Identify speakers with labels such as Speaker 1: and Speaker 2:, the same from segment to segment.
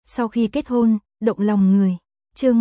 Speaker 1: Sau khi kết hôn, động lòng người. Chương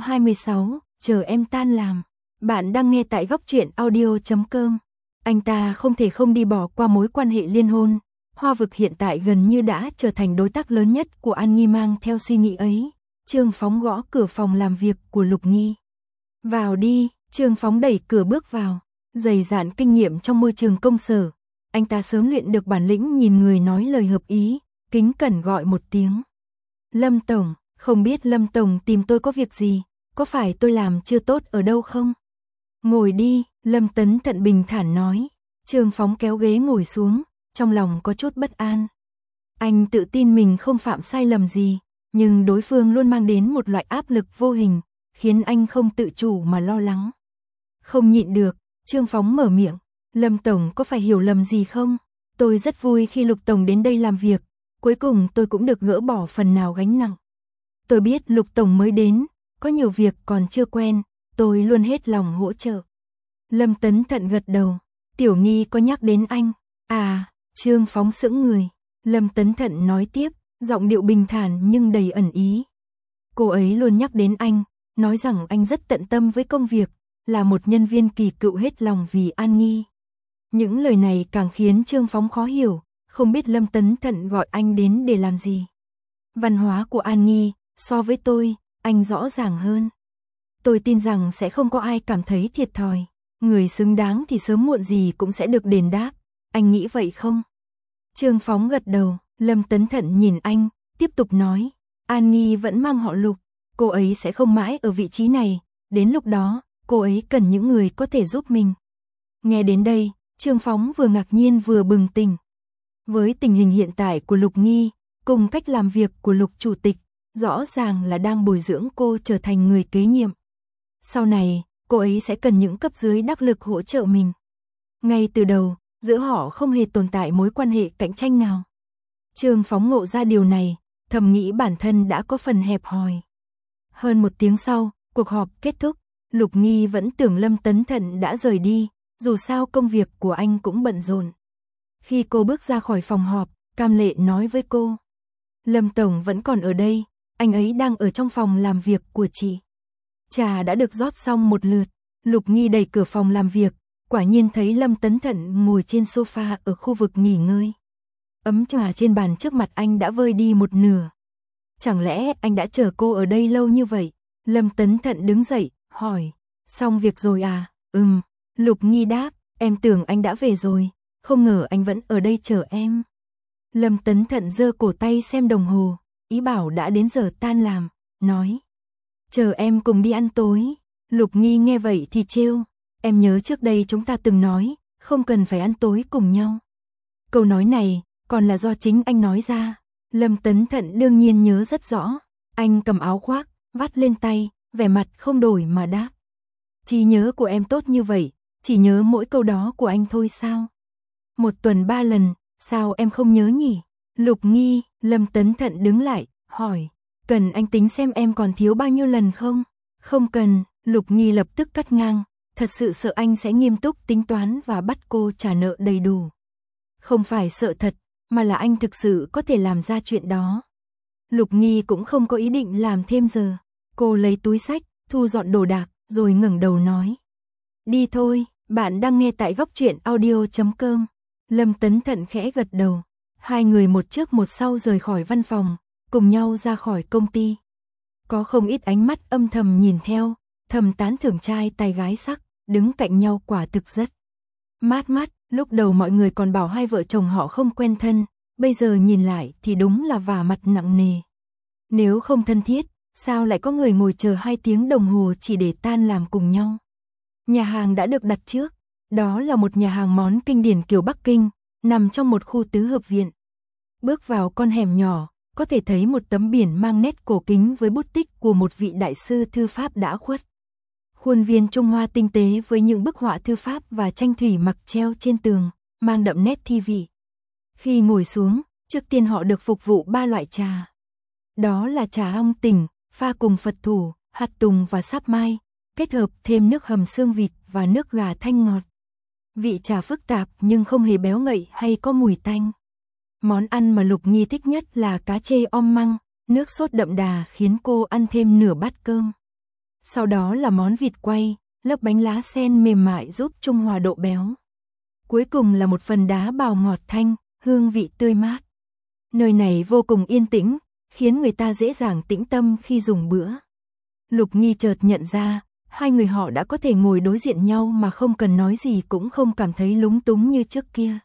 Speaker 1: 126, chờ em tan làm. Bạn đang nghe tại góc truyện audio.com. Anh ta không thể không đi bỏ qua mối quan hệ liên hôn. Hoa Vực hiện tại gần như đã trở thành đối tác lớn nhất của An Nghi. Mang theo suy nghĩ ấy, Trương Phóng gõ cửa phòng làm việc của Lục Nghi. Vào đi. Trương Phóng đẩy cửa bước vào. Dày dạn kinh nghiệm trong môi trường công sở, anh ta sớm luyện được bản lĩnh nhìn người nói lời hợp ý, kính cẩn gọi một tiếng. Lâm Tổng, không biết Lâm Tổng tìm tôi có việc gì, có phải tôi làm chưa tốt ở đâu không? Ngồi đi, Lâm Tấn Thận bình thản nói. Trương Phóng kéo ghế ngồi xuống, trong lòng có chút bất an. Anh tự tin mình không phạm sai lầm gì, nhưng đối phương luôn mang đến một loại áp lực vô hình, khiến anh không tự chủ mà lo lắng. Không nhịn được, Trương Phóng mở miệng. Lâm Tổng có phải hiểu lầm gì không? Tôi rất vui khi Lục Tổng đến đây làm việc, cuối cùng tôi cũng được gỡ bỏ phần nào gánh nặng. Tôi biết Lục Tổng mới đến, có nhiều việc còn chưa quen, tôi luôn hết lòng hỗ trợ. Lâm Tấn Thận gật đầu. Tiểu Nghi có nhắc đến anh. À, Trương Phóng sững người. Lâm Tấn Thận nói tiếp, giọng điệu bình thản nhưng đầy ẩn ý. Cô ấy luôn nhắc đến anh, nói rằng anh rất tận tâm với công việc, là một nhân viên kỳ cựu hết lòng vì An Nghi. Những lời này càng khiến Trương Phóng khó hiểu, không biết Lâm Tấn Thận gọi anh đến để làm gì. Văn hóa của An Nghi, so với tôi, anh rõ ràng hơn. Tôi tin rằng sẽ không có ai cảm thấy thiệt thòi, người xứng đáng thì sớm muộn gì cũng sẽ được đền đáp, anh nghĩ vậy không? Trương Phóng gật đầu, Lâm Tấn Thận nhìn anh, tiếp tục nói, An Nghi vẫn mang họ Lục, cô ấy sẽ không mãi ở vị trí này, đến lúc đó, cô ấy cần những người có thể giúp mình. Nghe đến đây, Trương Phóng vừa ngạc nhiên vừa bừng tỉnh. Với tình hình hiện tại của Lục Nghi, cùng cách làm việc của Lục Chủ tịch, rõ ràng là đang bồi dưỡng cô trở thành người kế nhiệm. Sau này, cô ấy sẽ cần những cấp dưới đắc lực hỗ trợ mình. Ngay từ đầu, giữa họ không hề tồn tại mối quan hệ cạnh tranh nào. Trương Phóng ngộ ra điều này, thầm nghĩ bản thân đã có phần hẹp hòi. Hơn một tiếng sau, cuộc họp kết thúc, Lục Nghi vẫn tưởng Lâm Tấn Thận đã rời đi, dù sao công việc của anh cũng bận rộn. Khi cô bước ra khỏi phòng họp, Cam Lệ nói với cô. Lâm Tổng vẫn còn ở đây, anh ấy đang ở trong phòng làm việc của chị. Trà đã được rót xong một lượt, Lục Nghi đẩy cửa phòng làm việc, quả nhiên thấy Lâm Tấn Thận ngồi trên sofa ở khu vực nghỉ ngơi. Ấm trà trên bàn trước mặt anh đã vơi đi một nửa. Chẳng lẽ anh đã chờ cô ở đây lâu như vậy? Lâm Tấn Thận đứng dậy, hỏi. Xong việc rồi à? Lục Nghi đáp, em tưởng anh đã về rồi, không ngờ anh vẫn ở đây chờ em. Lâm Tấn Thận giơ cổ tay xem đồng hồ, ý bảo đã đến giờ tan làm, nói. Chờ em cùng đi ăn tối. Lục Nghi nghe vậy thì trêu, em nhớ trước đây chúng ta từng nói, không cần phải ăn tối cùng nhau. Câu nói này, còn là do chính anh nói ra. Lâm Tấn Thận đương nhiên nhớ rất rõ, anh cầm áo khoác, vắt lên tay, vẻ mặt không đổi mà đáp. Trí nhớ của em tốt như vậy, chỉ nhớ mỗi câu đó của anh thôi sao? Một tuần 3 lần, sao em không nhớ nhỉ? Lục Nghi, Lâm Tấn Thận đứng lại, hỏi, cần anh tính xem em còn thiếu bao nhiêu lần không? Không cần, Lục Nghi lập tức cắt ngang, thật sự sợ anh sẽ nghiêm túc tính toán và bắt cô trả nợ đầy đủ. Không phải sợ thật, mà là anh thực sự có thể làm ra chuyện đó. Lục Nghi cũng không có ý định làm thêm giờ, cô lấy túi xách, thu dọn đồ đạc, rồi ngẩng đầu nói. Đi thôi, bạn đang nghe tại góc truyện audio.com. Lâm Tấn Thận khẽ gật đầu. Hai người một trước một sau rời khỏi văn phòng, cùng nhau ra khỏi công ty. Có không ít ánh mắt âm thầm nhìn theo, thầm tán thưởng trai tài gái sắc, đứng cạnh nhau quả thực rất mát mắt. Lúc đầu mọi người còn bảo hai vợ chồng họ không quen thân, bây giờ nhìn lại thì đúng là vả mặt nặng nề. Nếu không thân thiết, sao lại có người ngồi chờ 2 tiếng đồng hồ chỉ để tan làm cùng nhau? Nhà hàng đã được đặt trước, đó là một nhà hàng món kinh điển kiểu Bắc Kinh, nằm trong một khu tứ hợp viện. Bước vào con hẻm nhỏ, có thể thấy một tấm biển mang nét cổ kính với bút tích của một vị đại sư thư pháp đã khuất. Khuôn viên Trung Hoa tinh tế với những bức họa thư pháp và tranh thủy mặc treo trên tường, mang đậm nét thi vị. Khi ngồi xuống, trước tiên họ được phục vụ 3 loại trà. Đó là trà ong tỉnh, pha cùng Phật thủ, hạt tùng và sáp mai, kết hợp thêm nước hầm xương vịt và nước gà thanh ngọt. Vị trà phức tạp nhưng không hề béo ngậy hay có mùi tanh. Món ăn mà Lục Nghi thích nhất là cá chê om măng, nước sốt đậm đà khiến cô ăn thêm nửa bát cơm. Sau đó là món vịt quay, lớp bánh lá sen mềm mại giúp trung hòa độ béo. Cuối cùng là một phần đá bào ngọt thanh, hương vị tươi mát. Nơi này vô cùng yên tĩnh, khiến người ta dễ dàng tĩnh tâm khi dùng bữa. Lục Nghi chợt nhận ra, hai người họ đã có thể ngồi đối diện nhau mà không cần nói gì cũng không cảm thấy lúng túng như trước kia.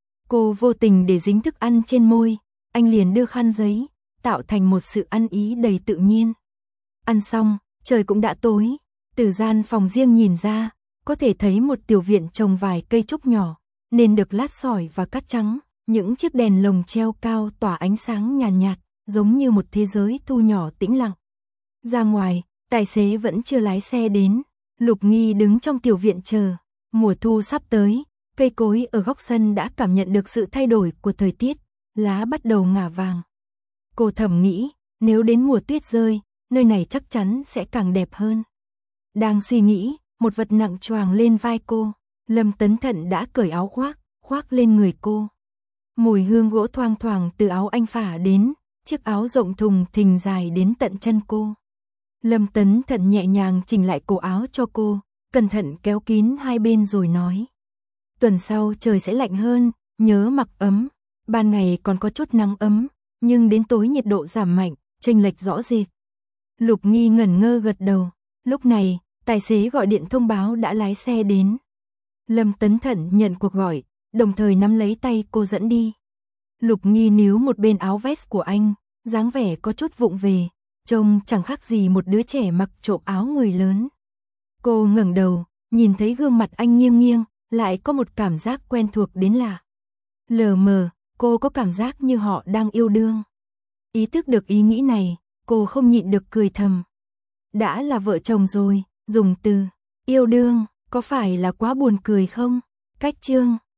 Speaker 1: Cô vô tình để dính thức ăn trên môi, anh liền đưa khăn giấy, tạo thành một sự ăn ý đầy tự nhiên. Ăn xong, trời cũng đã tối, từ gian phòng riêng nhìn ra, có thể thấy một tiểu viện trồng vài cây trúc nhỏ, nền được lát sỏi và cát trắng, những chiếc đèn lồng treo cao tỏa ánh sáng nhàn nhạt, giống như một thế giới thu nhỏ tĩnh lặng. Ra ngoài, tài xế vẫn chưa lái xe đến, Lục Nghi đứng trong tiểu viện chờ, mùa thu sắp tới, cây cối ở góc sân đã cảm nhận được sự thay đổi của thời tiết, lá bắt đầu ngả vàng. Cô thầm nghĩ, nếu đến mùa tuyết rơi, nơi này chắc chắn sẽ càng đẹp hơn. Đang suy nghĩ, một vật nặng choàng lên vai cô, Lâm Tấn Thận đã cởi áo khoác lên người cô. Mùi hương gỗ thoang thoảng từ áo anh phả đến, chiếc áo rộng thùng thình dài đến tận chân cô. Lâm Tấn Thận nhẹ nhàng chỉnh lại cổ áo cho cô, cẩn thận kéo kín hai bên rồi nói. Tuần sau trời sẽ lạnh hơn, nhớ mặc ấm, ban ngày còn có chút nắng ấm, nhưng đến tối nhiệt độ giảm mạnh, chênh lệch rõ rệt. Lục Nghi ngẩn ngơ gật đầu, lúc này, tài xế gọi điện thông báo đã lái xe đến. Lâm Tấn Thận nhận cuộc gọi, đồng thời nắm lấy tay cô dẫn đi. Lục Nghi níu một bên áo vest của anh, dáng vẻ có chút vụng về, trông chẳng khác gì một đứa trẻ mặc trộm áo người lớn. Cô ngẩng đầu, nhìn thấy gương mặt anh nghiêng nghiêng, lại có một cảm giác quen thuộc đến lạ. Lờ mờ, cô có cảm giác như họ đang yêu đương. Ý thức được ý nghĩ này, cô không nhịn được cười thầm. Đã là vợ chồng rồi, dùng từ yêu đương, có phải là quá buồn cười không? Cách chương